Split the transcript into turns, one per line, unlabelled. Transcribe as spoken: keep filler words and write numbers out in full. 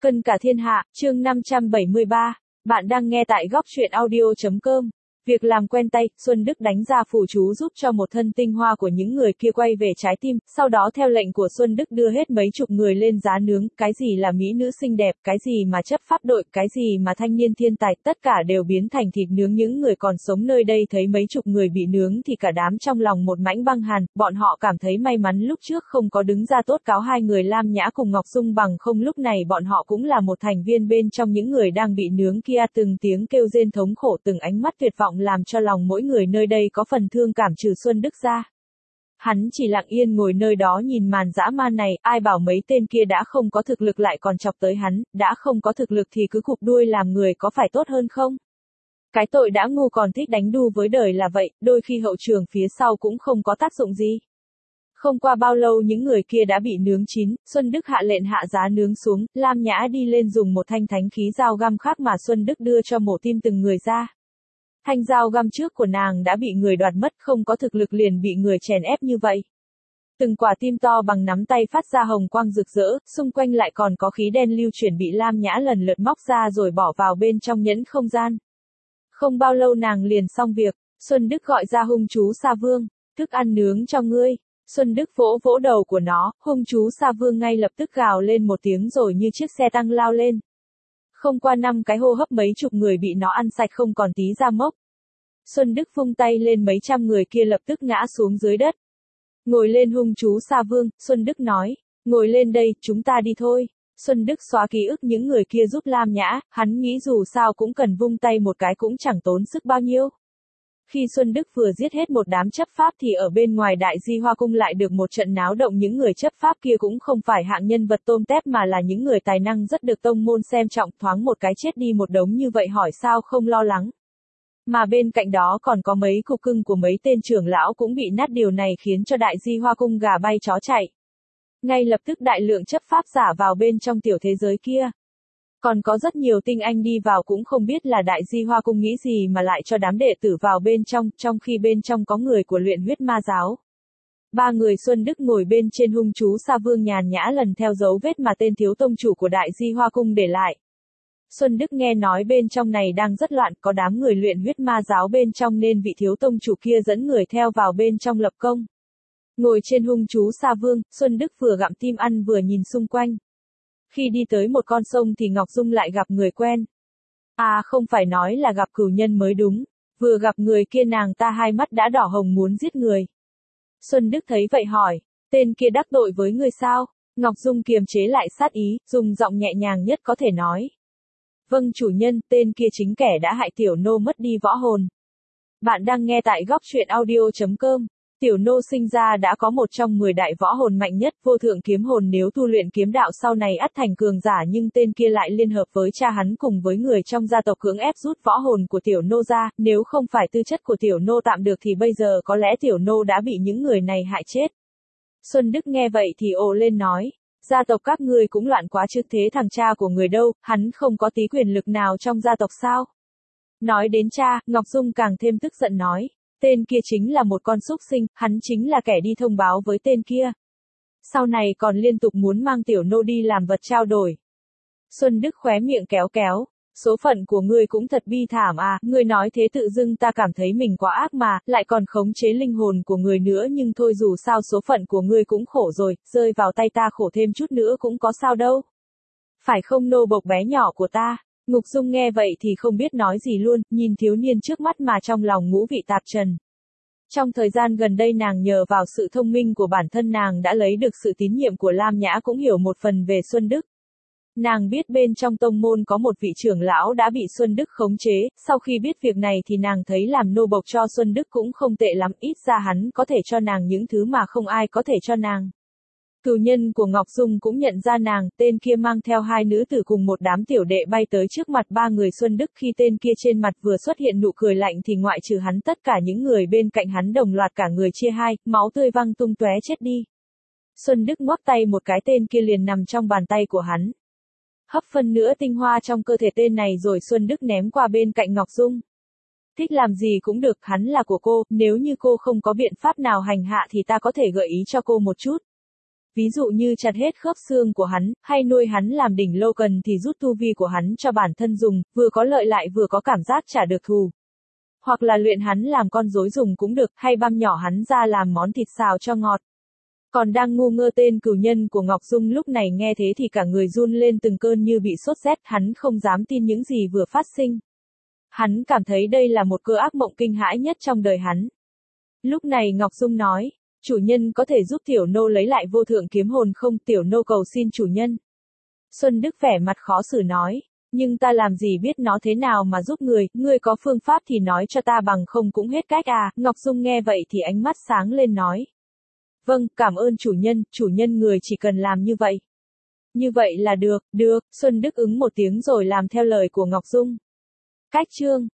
Cân cả thiên hạ, chương năm trăm bảy mươi ba. Bạn đang nghe tại góc truyện audio.com. Việc làm quen tay, Xuân Đức đánh ra phù chú giúp cho một thân tinh hoa của những người kia quay về trái tim, sau đó theo lệnh của Xuân Đức đưa hết mấy chục người lên giá nướng, cái gì là mỹ nữ xinh đẹp, cái gì mà chấp pháp đội, cái gì mà thanh niên thiên tài, tất cả đều biến thành thịt nướng. Những người còn sống nơi đây thấy mấy chục người bị nướng thì cả đám trong lòng một mảnh băng hàn, bọn họ cảm thấy may mắn lúc trước không có đứng ra tố cáo hai người Lam Nhã cùng Ngọc Dung, bằng không lúc này bọn họ cũng là một thành viên bên trong những người đang bị nướng kia. Từng tiếng kêu rên thống khổ, từng ánh mắt tuyệt vọng làm cho lòng mỗi người nơi đây có phần thương cảm trừ Xuân Đức ra. Hắn chỉ lặng yên ngồi nơi đó nhìn màn dã man này, ai bảo mấy tên kia đã không có thực lực lại còn chọc tới hắn, đã không có thực lực thì cứ cụp đuôi làm người có phải tốt hơn không? Cái tội đã ngu còn thích đánh đu với đời là vậy, đôi khi hậu trường phía sau cũng không có tác dụng gì. Không qua bao lâu những người kia đã bị nướng chín, Xuân Đức hạ lệnh hạ giá nướng xuống, Lam Nhã đi lên dùng một thanh thánh khí dao găm khác mà Xuân Đức đưa cho mổ tim từng người ra. Thanh dao găm trước của nàng đã bị người đoạt mất, không có thực lực liền bị người chèn ép như vậy. Từng quả tim to bằng nắm tay phát ra hồng quang rực rỡ, xung quanh lại còn có khí đen lưu chuyển bị Lam Nhã lần lượt móc ra rồi bỏ vào bên trong nhẫn không gian. Không bao lâu nàng liền xong việc, Xuân Đức gọi ra hung chú Sa Vương, thức ăn nướng cho ngươi. Xuân Đức vỗ vỗ đầu của nó, hung chú Sa Vương ngay lập tức gào lên một tiếng rồi như chiếc xe tăng lao lên. Không qua năm cái hô hấp mấy chục người bị nó ăn sạch không còn tí da mốc. Xuân Đức vung tay lên mấy trăm người kia lập tức ngã xuống dưới đất. Ngồi lên hung chú Sa Vương, Xuân Đức nói, ngồi lên đây, chúng ta đi thôi. Xuân Đức xóa ký ức những người kia giúp Lam Nhã, hắn nghĩ dù sao cũng cần vung tay một cái cũng chẳng tốn sức bao nhiêu. Khi Xuân Đức vừa giết hết một đám chấp pháp thì ở bên ngoài Đại Di Hoa Cung lại được một trận náo động. Những người chấp pháp kia cũng không phải hạng nhân vật tôm tép mà là những người tài năng rất được tông môn xem trọng, thoáng một cái chết đi một đống như vậy hỏi sao không lo lắng. Mà bên cạnh đó còn có mấy cục cưng của mấy tên trưởng lão cũng bị nát, điều này khiến cho Đại Di Hoa Cung gà bay chó chạy. Ngay lập tức đại lượng chấp pháp giả vào bên trong tiểu thế giới kia. Còn có rất nhiều tinh anh đi vào cũng không biết là Đại Di Hoa Cung nghĩ gì mà lại cho đám đệ tử vào bên trong, trong khi bên trong có người của luyện huyết ma giáo. Ba người Xuân Đức ngồi bên trên hung chú Sa Vương nhàn nhã lần theo dấu vết mà tên thiếu tông chủ của Đại Di Hoa Cung để lại. Xuân Đức nghe nói bên trong này đang rất loạn, có đám người luyện huyết ma giáo bên trong nên vị thiếu tông chủ kia dẫn người theo vào bên trong lập công. Ngồi trên hung chú Sa Vương, Xuân Đức vừa gặm tim ăn vừa nhìn xung quanh. Khi đi tới một con sông thì Ngọc Dung lại gặp người quen. À không phải nói là gặp cửu nhân mới đúng, vừa gặp người kia nàng ta hai mắt đã đỏ hồng muốn giết người. Xuân Đức thấy vậy hỏi, tên kia đắc tội với người sao? Ngọc Dung kiềm chế lại sát ý, dùng giọng nhẹ nhàng nhất có thể nói. Vâng chủ nhân, tên kia chính kẻ đã hại tiểu nô mất đi võ hồn. Bạn đang nghe tại góc truyện audio.com. Tiểu nô sinh ra đã có một trong mười đại võ hồn mạnh nhất, vô thượng kiếm hồn, nếu tu luyện kiếm đạo sau này ắt thành cường giả, nhưng tên kia lại liên hợp với cha hắn cùng với người trong gia tộc cưỡng ép rút võ hồn của tiểu nô ra, nếu không phải tư chất của tiểu nô tạm được thì bây giờ có lẽ tiểu nô đã bị những người này hại chết. Xuân Đức nghe vậy thì ồ lên nói, gia tộc các ngươi cũng loạn quá chứ, thế thằng cha của người đâu, hắn không có tí quyền lực nào trong gia tộc sao? Nói đến cha, Ngọc Dung càng thêm tức giận nói. Tên kia chính là một con súc sinh, hắn chính là kẻ đi thông báo với tên kia. Sau này còn liên tục muốn mang tiểu nô đi làm vật trao đổi. Xuân Đức khóe miệng kéo kéo. Số phận của ngươi cũng thật bi thảm à, ngươi nói thế tự dưng ta cảm thấy mình quá ác mà, lại còn khống chế linh hồn của người nữa, nhưng thôi dù sao số phận của ngươi cũng khổ rồi, rơi vào tay ta khổ thêm chút nữa cũng có sao đâu. Phải không nô bộc bé nhỏ của ta? Ngục Dung nghe vậy thì không biết nói gì luôn, nhìn thiếu niên trước mắt mà trong lòng ngũ vị tạp trần. Trong thời gian gần đây nàng nhờ vào sự thông minh của bản thân nàng đã lấy được sự tín nhiệm của Lam Nhã, cũng hiểu một phần về Xuân Đức. Nàng biết bên trong tông môn có một vị trưởng lão đã bị Xuân Đức khống chế, sau khi biết việc này thì nàng thấy làm nô bộc cho Xuân Đức cũng không tệ lắm, ít ra hắn có thể cho nàng những thứ mà không ai có thể cho nàng. Cửu nhân của Ngọc Dung cũng nhận ra nàng, tên kia mang theo hai nữ tử cùng một đám tiểu đệ bay tới trước mặt ba người Xuân Đức. Khi tên kia trên mặt vừa xuất hiện nụ cười lạnh thì ngoại trừ hắn tất cả những người bên cạnh hắn đồng loạt cả người chia hai, máu tươi văng tung tóe chết đi. Xuân Đức ngoắc tay một cái, tên kia liền nằm trong bàn tay của hắn. Hấp phân nữa tinh hoa trong cơ thể tên này rồi Xuân Đức ném qua bên cạnh Ngọc Dung. Thích làm gì cũng được, hắn là của cô, nếu như cô không có biện pháp nào hành hạ thì ta có thể gợi ý cho cô một chút. ví dụ như chặt hết khớp xương của hắn, hay nuôi hắn làm đỉnh lô cần thì rút tu vi của hắn cho bản thân dùng, vừa có lợi lại vừa có cảm giác trả được thù. Hoặc là luyện hắn làm con rối dùng cũng được, hay băm nhỏ hắn ra làm món thịt xào cho ngọt. Còn đang ngu ngơ tên cửu nhân của Ngọc Dung lúc này nghe thế thì cả người run lên từng cơn như bị sốt rét, hắn không dám tin những gì vừa phát sinh. Hắn cảm thấy đây là một cơn ác mộng kinh hãi nhất trong đời hắn. Lúc này Ngọc Dung nói, chủ nhân có thể giúp tiểu nô lấy lại vô thượng kiếm hồn không, tiểu nô cầu xin chủ nhân. Xuân Đức vẻ mặt khó xử nói, nhưng ta làm gì biết nó thế nào mà giúp người, ngươi có phương pháp thì nói cho ta bằng không cũng hết cách à. Ngọc Dung nghe vậy thì ánh mắt sáng lên nói. Vâng, cảm ơn chủ nhân, chủ nhân người chỉ cần làm như vậy. Như vậy là được, được, Xuân Đức ứng một tiếng rồi làm theo lời của Ngọc Dung. Cách chương